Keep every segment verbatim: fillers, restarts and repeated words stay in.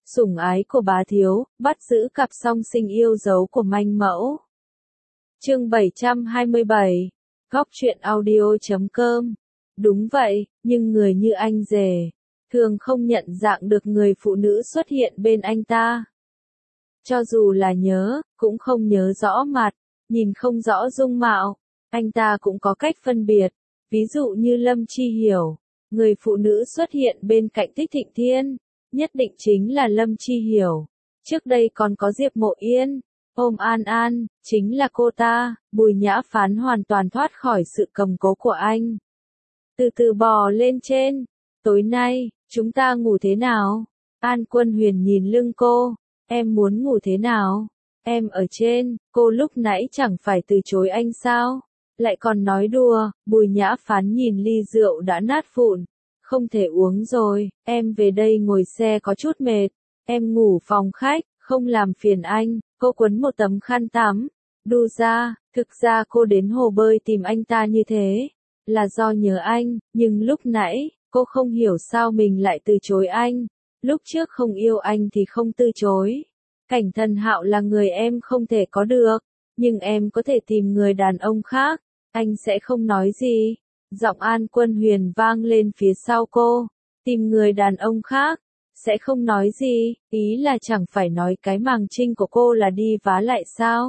sủng ái của bá thiếu, bắt giữ cặp song sinh yêu dấu của manh mẫu. Chương bảy trăm hai mươi bảy, Góc truyện audio chấm com. Đúng vậy, nhưng người như anh rể, thường không nhận dạng được người phụ nữ xuất hiện bên anh ta. Cho dù là nhớ, cũng không nhớ rõ mặt, nhìn không rõ dung mạo, anh ta cũng có cách phân biệt. Ví dụ như Lâm Chi Hiểu, người phụ nữ xuất hiện bên cạnh Thích Thịnh Thiên, nhất định chính là Lâm Chi Hiểu. Trước đây còn có Diệp Mộ Yên, ôm An An, chính là cô ta. Bùi Nhã Phán hoàn toàn thoát khỏi sự cầm cố của anh. Từ từ bò lên trên. Tối nay, chúng ta ngủ thế nào? An Quân Huyền nhìn lưng cô. Em muốn ngủ thế nào? Em ở trên, cô lúc nãy chẳng phải từ chối anh sao? Lại còn nói đùa. Bùi Nhã Phán nhìn ly rượu đã nát vụn. Không thể uống rồi, em về đây ngồi xe có chút mệt. Em ngủ phòng khách, không làm phiền anh. Cô quấn một tấm khăn tắm, đu ra. Thực ra cô đến hồ bơi tìm anh ta như thế, là do nhớ anh, nhưng lúc nãy, cô không hiểu sao mình lại từ chối anh. Lúc trước không yêu anh thì không từ chối. Cảnh Thần Hạo là người em không thể có được, nhưng em có thể tìm người đàn ông khác, anh sẽ không nói gì. Giọng An Quân Huyền vang lên phía sau cô. Tìm người đàn ông khác, sẽ không nói gì, ý là chẳng phải nói cái màng trinh của cô là đi vá lại sao?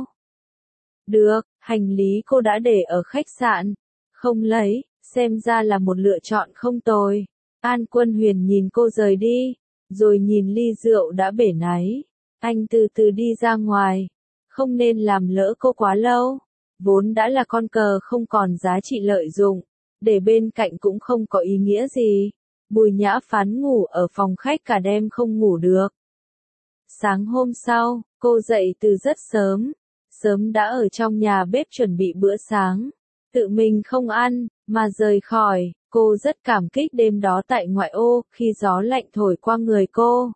Được, hành lý cô đã để ở khách sạn, không lấy, xem ra là một lựa chọn không tồi. An Quân Huyền nhìn cô rời đi, rồi nhìn ly rượu đã bể náy. Anh từ từ đi ra ngoài, không nên làm lỡ cô quá lâu. Vốn đã là con cờ không còn giá trị lợi dụng, để bên cạnh cũng không có ý nghĩa gì. Bùi Nhã Phán ngủ ở phòng khách cả đêm không ngủ được. Sáng hôm sau, cô dậy từ rất sớm, sớm đã ở trong nhà bếp chuẩn bị bữa sáng. Tự mình không ăn, mà rời khỏi. Cô rất cảm kích đêm đó tại ngoại ô, khi gió lạnh thổi qua người cô.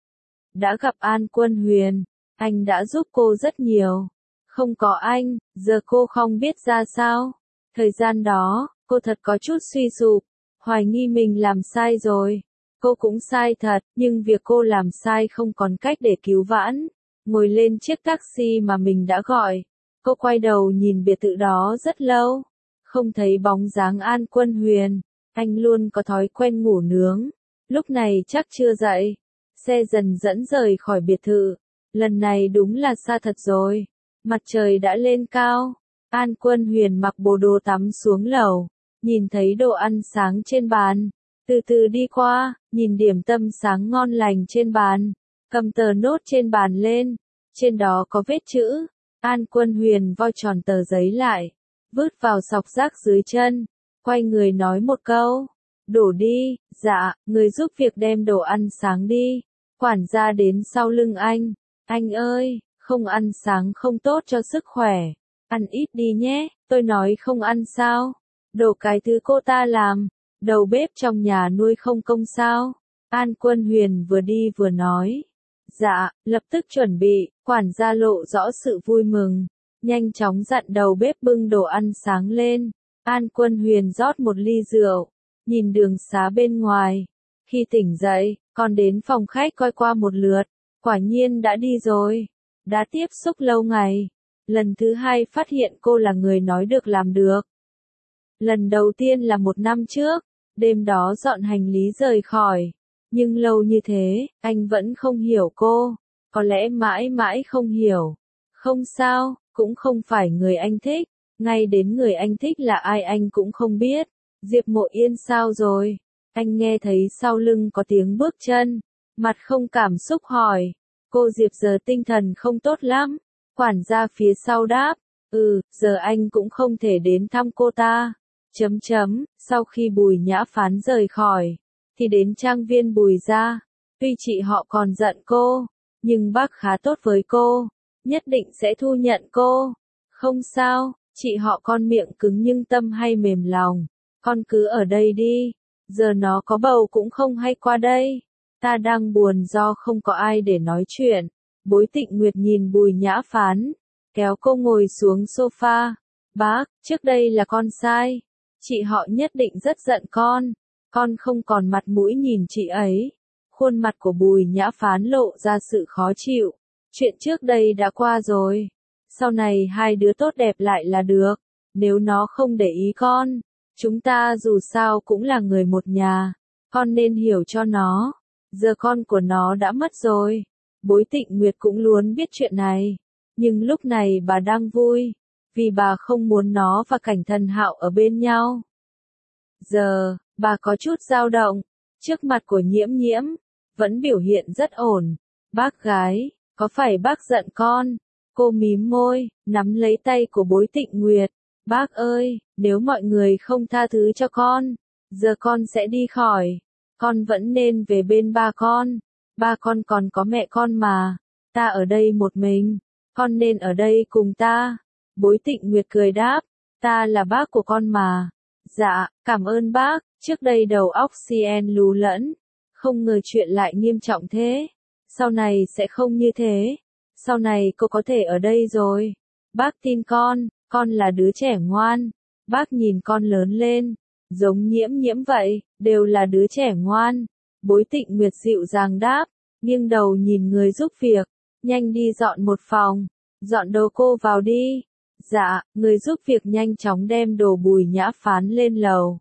Đã gặp An Quân Huyền, anh đã giúp cô rất nhiều. Không có anh, giờ cô không biết ra sao. Thời gian đó, cô thật có chút suy sụp, hoài nghi mình làm sai rồi. Cô cũng sai thật, nhưng việc cô làm sai không còn cách để cứu vãn. Ngồi lên chiếc taxi mà mình đã gọi, cô quay đầu nhìn biệt thự đó rất lâu. Không thấy bóng dáng An Quân Huyền, anh luôn có thói quen ngủ nướng. Lúc này chắc chưa dậy. Xe dần dẫn rời khỏi biệt thự. Lần này đúng là xa thật rồi. Mặt trời đã lên cao. An Quân Huyền mặc bộ đồ tắm xuống lầu, nhìn thấy đồ ăn sáng trên bàn, từ từ đi qua, nhìn điểm tâm sáng ngon lành trên bàn, cầm tờ nốt trên bàn lên, trên đó có vết chữ. An Quân Huyền voi tròn tờ giấy lại, vứt vào sọc rác dưới chân, quay người nói một câu, đổ đi. Dạ, người giúp việc đem đồ ăn sáng đi. Quản gia đến sau lưng anh, anh ơi, không ăn sáng không tốt cho sức khỏe. Ăn ít đi nhé, tôi nói không ăn sao? Đồ cái thứ cô ta làm, đầu bếp trong nhà nuôi không công sao? An Quân Huyền vừa đi vừa nói. Dạ, lập tức chuẩn bị. Quản gia lộ rõ sự vui mừng, nhanh chóng dặn đầu bếp bưng đồ ăn sáng lên. An Quân Huyền rót một ly rượu, nhìn đường xá bên ngoài. Khi tỉnh dậy, còn đến phòng khách coi qua một lượt, quả nhiên đã đi rồi. Đã tiếp xúc lâu ngày. Lần thứ hai phát hiện cô là người nói được làm được. Lần đầu tiên là một năm trước, đêm đó dọn hành lý rời khỏi. Nhưng lâu như thế, anh vẫn không hiểu cô. Có lẽ mãi mãi không hiểu. Không sao, cũng không phải người anh thích. Ngay đến người anh thích là ai anh cũng không biết. Diệp Mộ Yên sao rồi? Anh nghe thấy sau lưng có tiếng bước chân. Mặt không cảm xúc hỏi. Cô Diệp giờ tinh thần không tốt lắm. Quản gia phía sau đáp, ừ, giờ anh cũng không thể đến thăm cô ta. Chấm chấm, sau khi Bùi Nhã Phán rời khỏi, thì đến trang viên Bùi gia. Tuy chị họ còn giận cô, nhưng bác khá tốt với cô, nhất định sẽ thu nhận cô. Không sao, chị họ con miệng cứng nhưng tâm hay mềm lòng. Con cứ ở đây đi, giờ nó có bầu cũng không hay qua đây. Ta đang buồn do không có ai để nói chuyện. Bối Tịnh Nguyệt nhìn Bùi Nhã Phán, kéo cô ngồi xuống sofa. Bác, trước đây là con sai. Chị họ nhất định rất giận con. Con không còn mặt mũi nhìn chị ấy. Khuôn mặt của Bùi Nhã Phán lộ ra sự khó chịu. Chuyện trước đây đã qua rồi. Sau này hai đứa tốt đẹp lại là được. Nếu nó không để ý con, chúng ta dù sao cũng là người một nhà. Con nên hiểu cho nó. Giờ con của nó đã mất rồi. Bối Tịnh Nguyệt cũng luôn biết chuyện này. Nhưng lúc này bà đang vui. Vì bà không muốn nó và Cảnh Thần Hạo ở bên nhau. Giờ, bà có chút dao động. Trước mặt của Nhiễm Nhiễm, vẫn biểu hiện rất ổn. Bác gái, có phải bác giận con? Cô mím môi, nắm lấy tay của Bối Tịnh Nguyệt. Bác ơi, nếu mọi người không tha thứ cho con, giờ con sẽ đi khỏi. Con vẫn nên về bên ba con. Ba con còn có mẹ con mà. Ta ở đây một mình. Con nên ở đây cùng ta. Bối Tịnh Nguyệt cười đáp. Ta là bác của con mà. Dạ, cảm ơn bác. Trước đây đầu óc Cien lú lẫn. Không ngờ chuyện lại nghiêm trọng thế. Sau này sẽ không như thế. Sau này cô có thể ở đây rồi. Bác tin con, con là đứa trẻ ngoan. Bác nhìn con lớn lên. Giống Nhiễm Nhiễm vậy, đều là đứa trẻ ngoan. Bối Tịnh Nguyệt dịu dàng đáp, nghiêng đầu nhìn người giúp việc. Nhanh đi dọn một phòng. Dọn đồ cô vào đi. Dạ, người giúp việc nhanh chóng đem đồ Bùi Nhã Phán lên lầu.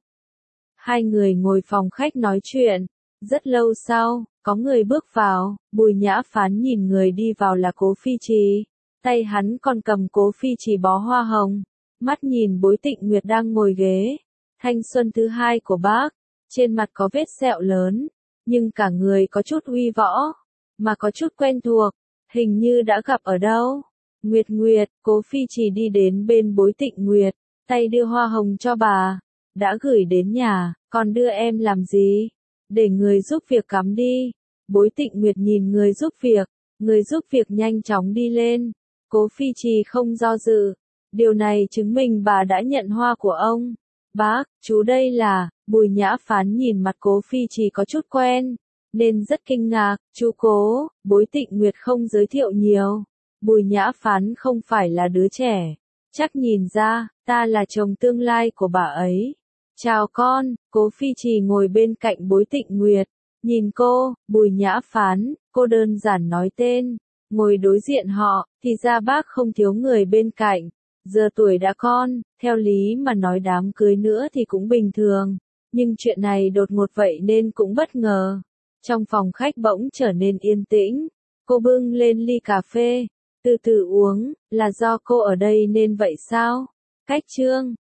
Hai người ngồi phòng khách nói chuyện. Rất lâu sau, có người bước vào. Bùi Nhã Phán nhìn người đi vào là Cố Phi Trì. Tay hắn còn cầm Cố Phi Trì bó hoa hồng. Mắt nhìn Bối Tịnh Nguyệt đang ngồi ghế. Thanh xuân thứ hai của bác. Trên mặt có vết sẹo lớn. Nhưng cả người có chút uy võ. Mà có chút quen thuộc. Hình như đã gặp ở đâu. Nguyệt Nguyệt, Cố Phi Trì đi đến bên Bối Tịnh Nguyệt. Tay đưa hoa hồng cho bà. Đã gửi đến nhà, còn đưa em làm gì? Để người giúp việc cắm đi. Bối Tịnh Nguyệt nhìn người giúp việc. Người giúp việc nhanh chóng đi lên. Cố Phi Trì không do dự. Điều này chứng minh bà đã nhận hoa của ông. Bác, chú đây là, Bùi Nhã Phán nhìn mặt Cố Phi Trì có chút quen. Nên rất kinh ngạc, chú Cố. Bối Tịnh Nguyệt không giới thiệu nhiều. Bùi Nhã Phán không phải là đứa trẻ. Chắc nhìn ra, ta là chồng tương lai của bà ấy. Chào con. Cố Phi Trì ngồi bên cạnh Bối Tịnh Nguyệt. Nhìn cô, Bùi Nhã Phán, cô đơn giản nói tên. Ngồi đối diện họ, thì ra bác không thiếu người bên cạnh. Giờ tuổi đã con, theo lý mà nói đám cưới nữa thì cũng bình thường. Nhưng chuyện này đột ngột vậy nên cũng bất ngờ. Trong phòng khách bỗng trở nên yên tĩnh. Cô bưng lên ly cà phê. Từ từ uống, là do cô ở đây nên vậy sao? Cách chương